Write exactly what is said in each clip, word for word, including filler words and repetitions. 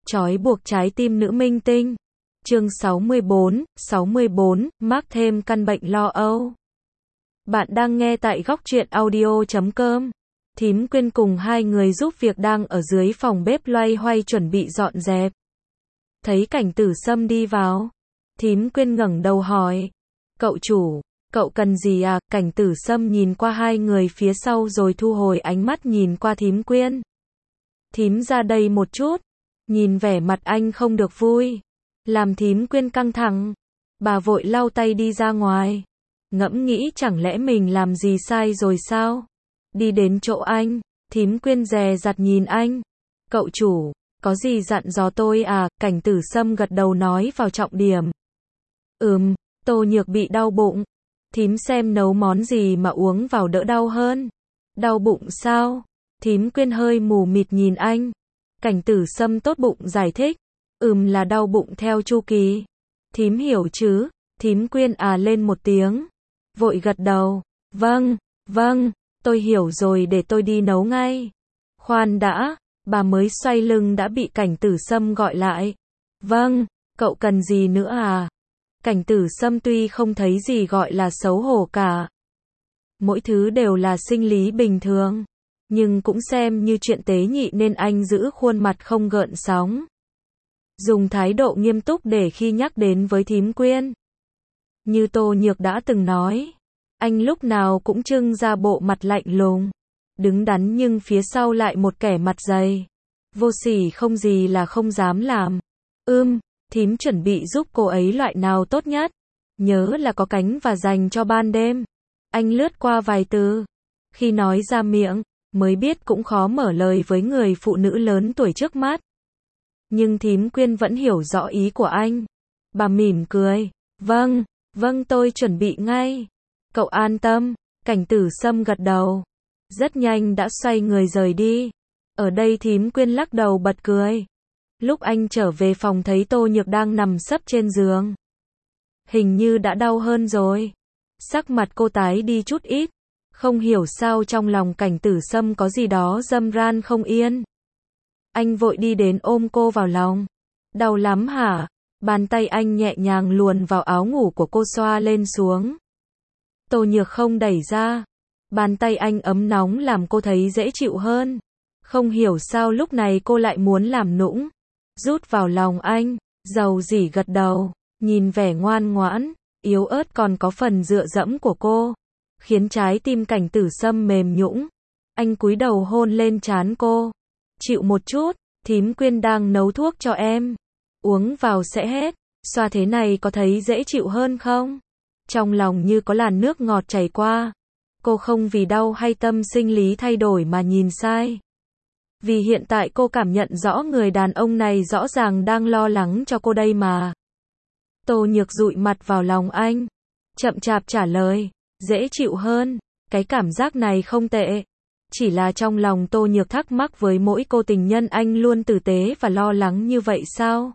Trói buộc trái tim nữ minh tinh. Chương sáu mươi bốn, sáu mươi bốn, mắc thêm căn bệnh lo âu. Bạn đang nghe tại góc truyện audio chấm com. Thím Quyên cùng hai người giúp việc đang ở dưới phòng bếp loay hoay chuẩn bị dọn dẹp. Thấy Cảnh Tử Sâm đi vào, thím Quyên ngẩng đầu hỏi: "Cậu chủ, cậu cần gì à?" Cảnh Tử Sâm nhìn qua hai người phía sau rồi thu hồi ánh mắt nhìn qua thím Quyên. "Thím ra đây một chút." Nhìn vẻ mặt anh không được vui, làm thím Quyên căng thẳng. Bà vội lau tay đi ra ngoài, ngẫm nghĩ chẳng lẽ mình làm gì sai rồi sao? Đi đến chỗ anh, thím Quyên dè dặt nhìn anh. "Cậu chủ, có gì dặn dò tôi à?" Cảnh Tử Sâm gật đầu nói vào trọng điểm. "Ừm, Tô Nhược bị đau bụng. Thím xem nấu món gì mà uống vào đỡ đau hơn." "Đau bụng sao?" Thím Quyên hơi mù mịt nhìn anh. Cảnh Tử Sâm tốt bụng giải thích: "Ừm, là đau bụng theo chu kỳ." "Thím hiểu chứ?" Thím Quyên à lên một tiếng, vội gật đầu. "Vâng, vâng, tôi hiểu rồi, để tôi đi nấu ngay." "Khoan đã." Bà mới xoay lưng đã bị Cảnh Tử Sâm gọi lại. "Vâng, cậu cần gì nữa à?" Cảnh Tử Sâm tuy không thấy gì gọi là xấu hổ cả, mỗi thứ đều là sinh lý bình thường, nhưng cũng xem như chuyện tế nhị nên anh giữ khuôn mặt không gợn sóng, dùng thái độ nghiêm túc để khi nhắc đến với thím Quyên. Như Tô Nhược đã từng nói, anh lúc nào cũng trưng ra bộ mặt lạnh lùng, đứng đắn nhưng phía sau lại một kẻ mặt dày, vô sỉ không gì là không dám làm. "Ưm, thím chuẩn bị giúp cô ấy loại nào tốt nhất? Nhớ là có cánh và dành cho ban đêm." Anh lướt qua vài từ, khi nói ra miệng, mới biết cũng khó mở lời với người phụ nữ lớn tuổi trước mắt. Nhưng thím Quyên vẫn hiểu rõ ý của anh. Bà mỉm cười: "Vâng, vâng, tôi chuẩn bị ngay. Cậu an tâm." Cảnh Tử Sâm gật đầu, rất nhanh đã xoay người rời đi. Ở đây thím Quyên lắc đầu bật cười. Lúc anh trở về phòng thấy Tô Nhược đang nằm sấp trên giường. Hình như đã đau hơn rồi. Sắc mặt cô tái đi chút ít. Không hiểu sao trong lòng Cảnh Tử Sâm có gì đó râm ran không yên. Anh vội đi đến ôm cô vào lòng. "Đau lắm hả?" Bàn tay anh nhẹ nhàng luồn vào áo ngủ của cô xoa lên xuống. Tô Nhược không đẩy ra. Bàn tay anh ấm nóng làm cô thấy dễ chịu hơn. Không hiểu sao lúc này cô lại muốn làm nũng. Rút vào lòng anh, dầu dỉ gật đầu, nhìn vẻ ngoan ngoãn, yếu ớt còn có phần dựa dẫm của cô, khiến trái tim Cảnh Tử Sâm mềm nhũn. Anh cúi đầu hôn lên trán cô. "Chịu một chút, thím Quyên đang nấu thuốc cho em. Uống vào sẽ hết. Xoa thế này có thấy dễ chịu hơn không?" Trong lòng như có làn nước ngọt chảy qua. Cô không vì đau hay tâm sinh lý thay đổi mà nhìn sai. Vì hiện tại cô cảm nhận rõ người đàn ông này rõ ràng đang lo lắng cho cô đây mà. Tô Nhược dụi mặt vào lòng anh, chậm chạp trả lời: "Dễ chịu hơn, cái cảm giác này không tệ." Chỉ là trong lòng Tô Nhược thắc mắc với mỗi cô tình nhân anh luôn tử tế và lo lắng như vậy sao?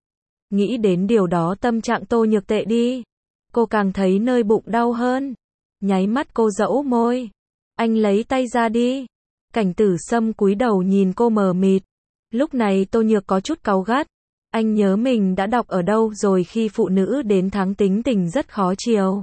Nghĩ đến điều đó tâm trạng Tô Nhược tệ đi. Cô càng thấy nơi bụng đau hơn. Nháy mắt cô dẫu môi. "Anh lấy tay ra đi." Cảnh Tử Sâm cúi đầu nhìn cô mờ mịt. Lúc này Tô Nhược có chút cáu gắt. Anh nhớ mình đã đọc ở đâu rồi khi phụ nữ đến tháng tính tình rất khó chiều.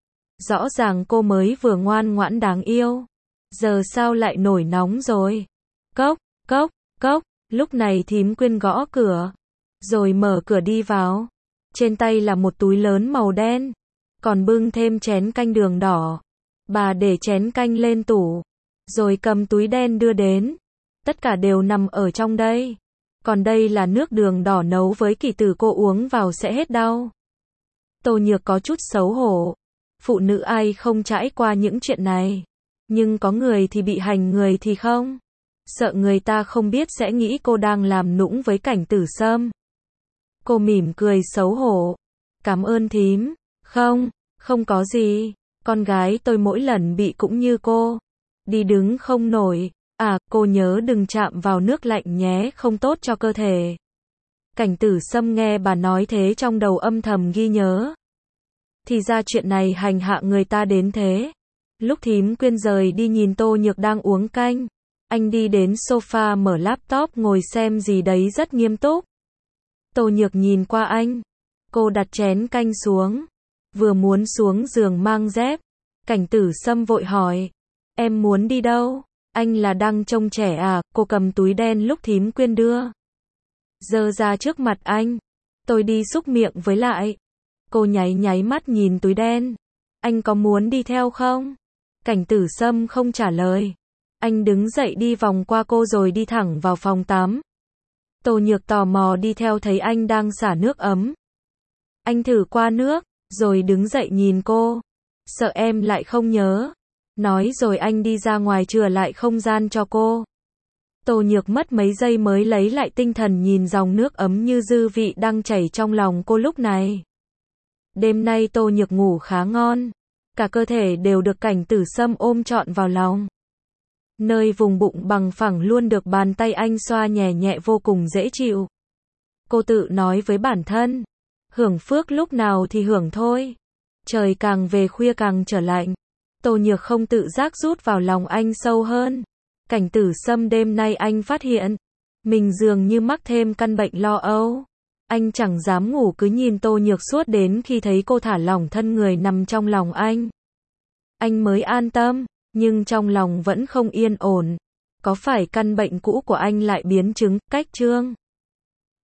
Rõ ràng cô mới vừa ngoan ngoãn đáng yêu, giờ sao lại nổi nóng rồi? Cốc, cốc, cốc. Lúc này thím Quyên gõ cửa, rồi mở cửa đi vào. Trên tay là một túi lớn màu đen, còn bưng thêm chén canh đường đỏ. Bà để chén canh lên tủ, rồi cầm túi đen đưa đến. "Tất cả đều nằm ở trong đây. Còn đây là nước đường đỏ nấu với kỳ tử, cô uống vào sẽ hết đau." Tô Nhược có chút xấu hổ. Phụ nữ ai không trải qua những chuyện này. Nhưng có người thì bị hành, người thì không. Sợ người ta không biết sẽ nghĩ cô đang làm nũng với Cảnh Tử Sâm. Cô mỉm cười xấu hổ. "Cảm ơn thím." "Không, không có gì. Con gái tôi mỗi lần bị cũng như cô. Đi đứng không nổi. À, cô nhớ đừng chạm vào nước lạnh nhé, không tốt cho cơ thể." Cảnh Tử Sâm nghe bà nói thế trong đầu âm thầm ghi nhớ. Thì ra chuyện này hành hạ người ta đến thế. Lúc thím Quyên rời đi nhìn Tô Nhược đang uống canh, anh đi đến sofa mở laptop ngồi xem gì đấy rất nghiêm túc. Tô Nhược nhìn qua anh. Cô đặt chén canh xuống. Vừa muốn xuống giường mang dép. Cảnh Tử Sâm vội hỏi. Em muốn đi đâu? Anh là đang trông trẻ à? Cô cầm túi đen lúc thím Quyên đưa. Giơ ra trước mặt anh. Tôi đi xúc miệng với lại. Cô nháy nháy mắt nhìn túi đen. Anh có muốn đi theo không? Cảnh Tử Sâm không trả lời. Anh đứng dậy đi vòng qua cô rồi đi thẳng vào phòng tắm. Tô Nhược tò mò đi theo thấy anh đang xả nước ấm. Anh thử qua nước, rồi đứng dậy nhìn cô. Sợ em lại không nhớ. Nói rồi anh đi ra ngoài chừa lại không gian cho cô. Tô Nhược mất mấy giây mới lấy lại tinh thần nhìn dòng nước ấm như dư vị đang chảy trong lòng cô lúc này. Đêm nay Tô Nhược ngủ khá ngon. Cả cơ thể đều được Cảnh Tử Sâm ôm trọn vào lòng. Nơi vùng bụng bằng phẳng luôn được bàn tay anh xoa nhẹ nhẹ vô cùng dễ chịu. Cô tự nói với bản thân. Hưởng phước lúc nào thì hưởng thôi. Trời càng về khuya càng trở lạnh. Tô Nhược không tự giác rút vào lòng anh sâu hơn. Cảnh Tử Sâm đêm nay anh phát hiện. Mình dường như mắc thêm căn bệnh lo âu. Anh chẳng dám ngủ cứ nhìn Tô Nhược suốt đến khi thấy cô thả lỏng thân người nằm trong lòng anh. Anh mới an tâm, nhưng trong lòng vẫn không yên ổn. Có phải căn bệnh cũ của anh lại biến chứng, cách trương?